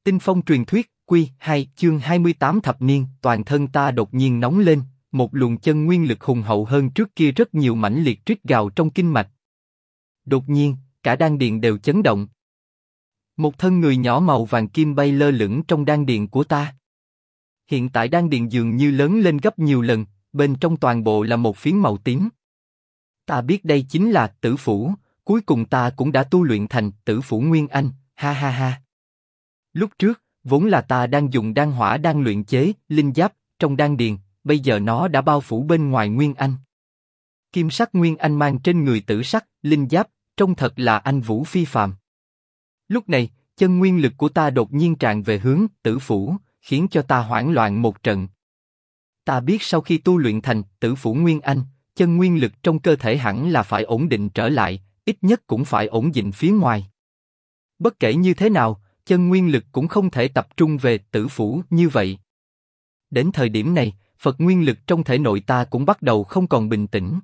Tinh phong truyền thuyết, Quy 2, chương 28 thập niên, toàn thân ta đột nhiên nóng lên, một luồng chân nguyên lực hùng hậu hơn trước kia rất nhiều mãnh liệt rít gào trong kinh mạch. Đột nhiên, cả đan điền đều chấn động. Một thân người nhỏ màu vàng kim bay lơ lửng trong đan điền của ta. Hiện tại đan điền dường như lớn lên gấp nhiều lần, bên trong toàn bộ là một phiến màu tím. Ta biết đây chính là Tử Phủ, cuối cùng ta cũng đã tu luyện thành Tử Phủ Nguyên Anh, ha ha ha. Lúc trước, vốn là ta đang dùng đan hỏa đang luyện chế linh giáp trong đan điền, bây giờ nó đã bao phủ bên ngoài Nguyên Anh. Kim sắc Nguyên Anh mang trên người tử sắc linh giáp, trông thật là anh vũ phi phàm. Lúc này, chân nguyên lực của ta đột nhiên tràn về hướng Tử Phủ, khiến cho ta hoảng loạn một trận. Ta biết sau khi tu luyện thành Tử Phủ Nguyên Anh, chân nguyên lực trong cơ thể hẳn là phải ổn định trở lại, ít nhất cũng phải ổn định phía ngoài. Bất kể như thế nào, chân nguyên lực cũng không thể tập trung về Tử Phủ như vậy. Đến thời điểm này, Phật nguyên lực trong thể nội ta cũng bắt đầu không còn bình tĩnh.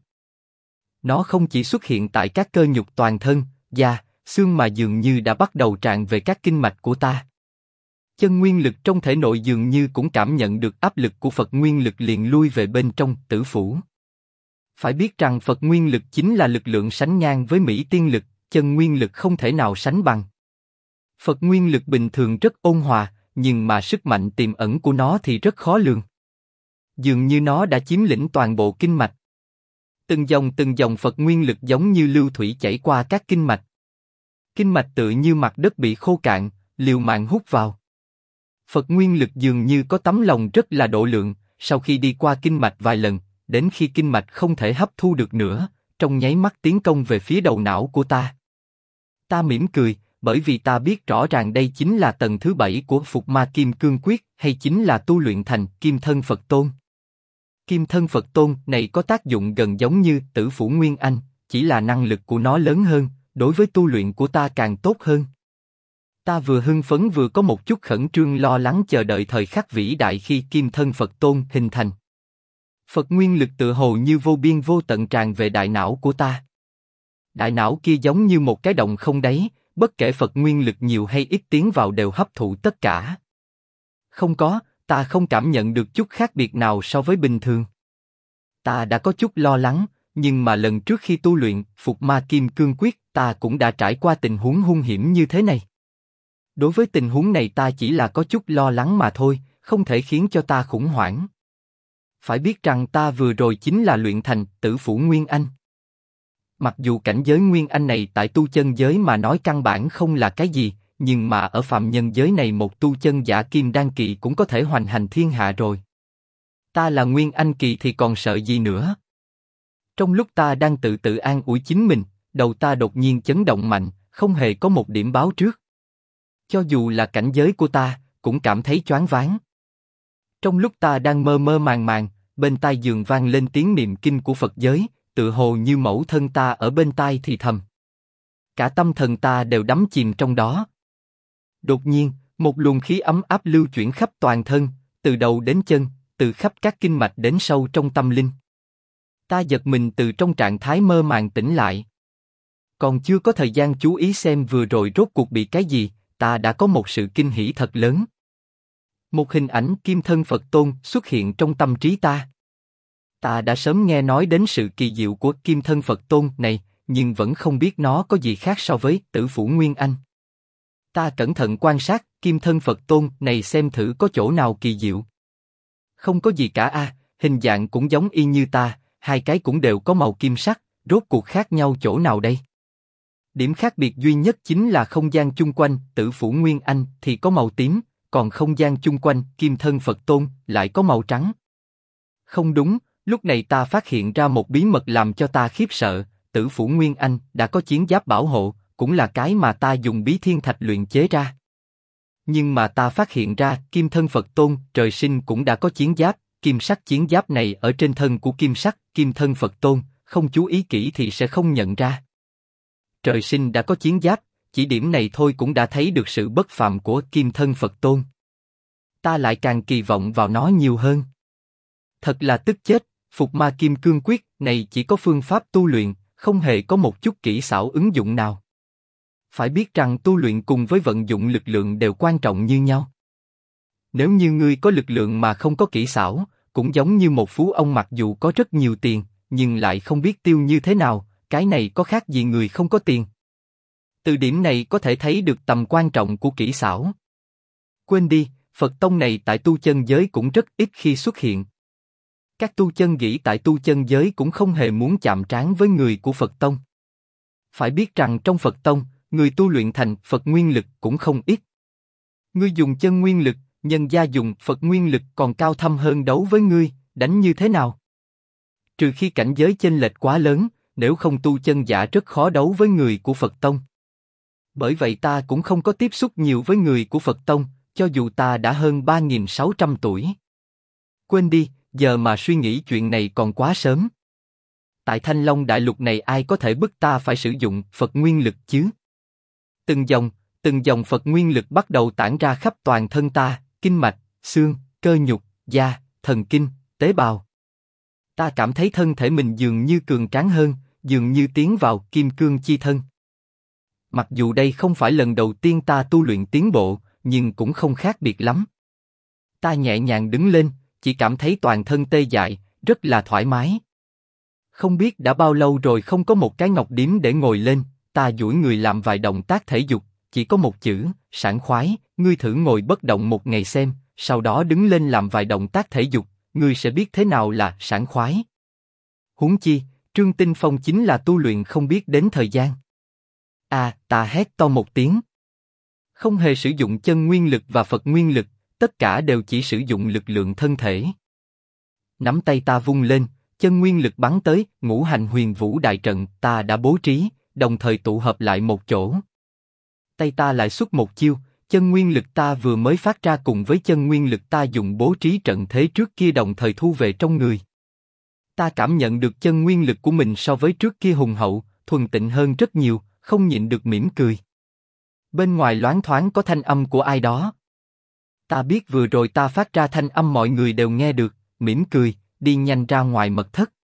Nó không chỉ xuất hiện tại các cơ nhục toàn thân, da, xương mà dường như đã bắt đầu tràn về các kinh mạch của ta. Chân nguyên lực trong thể nội dường như cũng cảm nhận được áp lực của Phật nguyên lực liền lui về bên trong Tử Phủ. Phải biết rằng Phật nguyên lực chính là lực lượng sánh ngang với Mỹ Tiên lực, chân nguyên lực không thể nào sánh bằng. Phật nguyên lực bình thường rất ôn hòa, nhưng mà sức mạnh tiềm ẩn của nó thì rất khó lường. Dường như nó đã chiếm lĩnh toàn bộ kinh mạch. Từng dòng Phật nguyên lực giống như lưu thủy chảy qua các kinh mạch. Kinh mạch tự như mặt đất bị khô cạn, liều mạng hút vào. Phật nguyên lực dường như có tấm lòng rất là độ lượng, sau khi đi qua kinh mạch vài lần, đến khi kinh mạch không thể hấp thu được nữa, trong nháy mắt tiến công về phía đầu não của ta. Ta mỉm cười, bởi vì ta biết rõ ràng đây chính là tầng thứ 7 của Phục Ma Kim Cương Quyết, hay chính là tu luyện thành Kim Thân Phật Tôn. Kim Thân Phật Tôn này có tác dụng gần giống như Tử Phủ Nguyên Anh, chỉ là năng lực của nó lớn hơn, đối với tu luyện của ta càng tốt hơn. Ta vừa hưng phấn vừa có một chút khẩn trương lo lắng chờ đợi thời khắc vĩ đại khi Kim Thân Phật Tôn hình thành. Phật nguyên lực tự hồ như vô biên vô tận tràn về đại não của ta. Đại não kia giống như một cái động không đáy, bất kể Phật nguyên lực nhiều hay ít tiến vào đều hấp thụ tất cả. Không có, ta không cảm nhận được chút khác biệt nào so với bình thường. Ta đã có chút lo lắng, nhưng mà lần trước khi tu luyện Phục Ma Kim Cương Quyết, ta cũng đã trải qua tình huống hung hiểm như thế này. Đối với tình huống này ta chỉ là có chút lo lắng mà thôi, không thể khiến cho ta khủng hoảng. Phải biết rằng ta vừa rồi chính là luyện thành Tử Phủ Nguyên Anh. Mặc dù cảnh giới Nguyên Anh này tại tu chân giới mà nói căn bản không là cái gì, nhưng mà ở phàm nhân giới này một tu chân giả kim đan kỳ cũng có thể hoành hành thiên hạ rồi. Ta là Nguyên Anh kỳ thì còn sợ gì nữa? Trong lúc ta đang tự an ủi chính mình, đầu ta đột nhiên chấn động mạnh, không hề có một điểm báo trước. Cho dù là cảnh giới của ta, cũng cảm thấy choáng váng. Trong lúc ta đang mơ mơ màng màng, bên tai giường vang lên tiếng niệm kinh của Phật giới, tự hồ như mẫu thân ta ở bên tai thì thầm. Cả tâm thần ta đều đắm chìm trong đó. Đột nhiên, một luồng khí ấm áp lưu chuyển khắp toàn thân, từ đầu đến chân, từ khắp các kinh mạch đến sâu trong tâm linh. Ta giật mình từ trong trạng thái mơ màng tỉnh lại. Còn chưa có thời gian chú ý xem vừa rồi rốt cuộc bị cái gì, ta đã có một sự kinh hỉ thật lớn. Một hình ảnh Kim Thân Phật Tôn xuất hiện trong tâm trí ta. Ta đã sớm nghe nói đến sự kỳ diệu của Kim Thân Phật Tôn này, nhưng vẫn không biết nó có gì khác so với Tử Phủ Nguyên Anh. Ta cẩn thận quan sát Kim Thân Phật Tôn này xem thử có chỗ nào kỳ diệu. Không có gì cả a, hình dạng cũng giống y như ta, hai cái cũng đều có màu kim sắc, rốt cuộc khác nhau chỗ nào đây? Điểm khác biệt duy nhất chính là không gian chung quanh Tử Phủ Nguyên Anh thì có màu tím, còn không gian chung quanh Kim Thân Phật Tôn lại có màu trắng. Không đúng, lúc này ta phát hiện ra một bí mật làm cho ta khiếp sợ, Tử Phủ Nguyên Anh đã có chiến giáp bảo hộ, cũng là cái mà ta dùng Bí Thiên Thạch luyện chế ra. Nhưng mà ta phát hiện ra Kim Thân Phật Tôn trời sinh cũng đã có chiến giáp, kim sắc chiến giáp này ở trên thân của kim sắc Kim Thân Phật Tôn, không chú ý kỹ thì sẽ không nhận ra. Trời sinh đã có chiến giáp, chỉ điểm này thôi cũng đã thấy được sự bất phàm của Kim Thân Phật Tôn. Ta lại càng kỳ vọng vào nó nhiều hơn. Thật là tức chết, Phục Ma Kim Cương Quyết này chỉ có phương pháp tu luyện, không hề có một chút kỹ xảo ứng dụng nào. Phải biết rằng tu luyện cùng với vận dụng lực lượng đều quan trọng như nhau. Nếu như ngươi có lực lượng mà không có kỹ xảo, cũng giống như một phú ông mặc dù có rất nhiều tiền, nhưng lại không biết tiêu như thế nào, cái này có khác gì người không có tiền. Từ điểm này có thể thấy được tầm quan trọng của kỹ xảo. Quên đi, Phật tông này tại tu chân giới cũng rất ít khi xuất hiện. Các tu chân nghĩ tại tu chân giới cũng không hề muốn chạm trán với người của Phật tông. Phải biết rằng trong Phật tông, người tu luyện thành Phật nguyên lực cũng không ít. Ngươi dùng chân nguyên lực, nhân gia dùng Phật nguyên lực còn cao thâm hơn đấu với ngươi, đánh như thế nào? Trừ khi cảnh giới chênh lệch quá lớn, nếu không tu chân giả rất khó đấu với người của Phật tông. Bởi vậy ta cũng không có tiếp xúc nhiều với người của Phật tông, cho dù ta đã hơn 3.600 tuổi. Quên đi, giờ mà suy nghĩ chuyện này còn quá sớm. Tại Thanh Long Đại Lục này ai có thể bức ta phải sử dụng Phật nguyên lực chứ? Từng dòng Phật nguyên lực bắt đầu tản ra khắp toàn thân ta, kinh mạch, xương, cơ nhục, da, thần kinh, tế bào. Ta cảm thấy thân thể mình dường như cường tráng hơn, dường như tiến vào kim cương chi thân. Mặc dù đây không phải lần đầu tiên ta tu luyện tiến bộ, nhưng cũng không khác biệt lắm. Ta nhẹ nhàng đứng lên, chỉ cảm thấy toàn thân tê dại, rất là thoải mái. Không biết đã bao lâu rồi không có một cái ngọc điếm để ngồi lên, ta duỗi người làm vài động tác thể dục, chỉ có một chữ, sảng khoái. Ngươi thử ngồi bất động một ngày xem, sau đó đứng lên làm vài động tác thể dục, ngươi sẽ biết thế nào là sảng khoái. Huống chi, Trương Tinh Phong chính là tu luyện không biết đến thời gian. Ta hét to một tiếng. Không hề sử dụng chân nguyên lực và Phật nguyên lực, tất cả đều chỉ sử dụng lực lượng thân thể. Nắm tay ta vung lên, chân nguyên lực bắn tới, ngũ hành huyền vũ đại trận ta đã bố trí, đồng thời tụ hợp lại một chỗ. Tay ta lại xuất một chiêu, chân nguyên lực ta vừa mới phát ra cùng với chân nguyên lực ta dùng bố trí trận thế trước kia đồng thời thu về trong người. Ta cảm nhận được chân nguyên lực của mình so với trước kia hùng hậu, thuần tịnh hơn rất nhiều, không nhịn được mỉm cười. Bên ngoài loáng thoáng có thanh âm của ai đó. Ta biết vừa rồi ta phát ra thanh âm mọi người đều nghe được, mỉm cười, đi nhanh ra ngoài mật thất.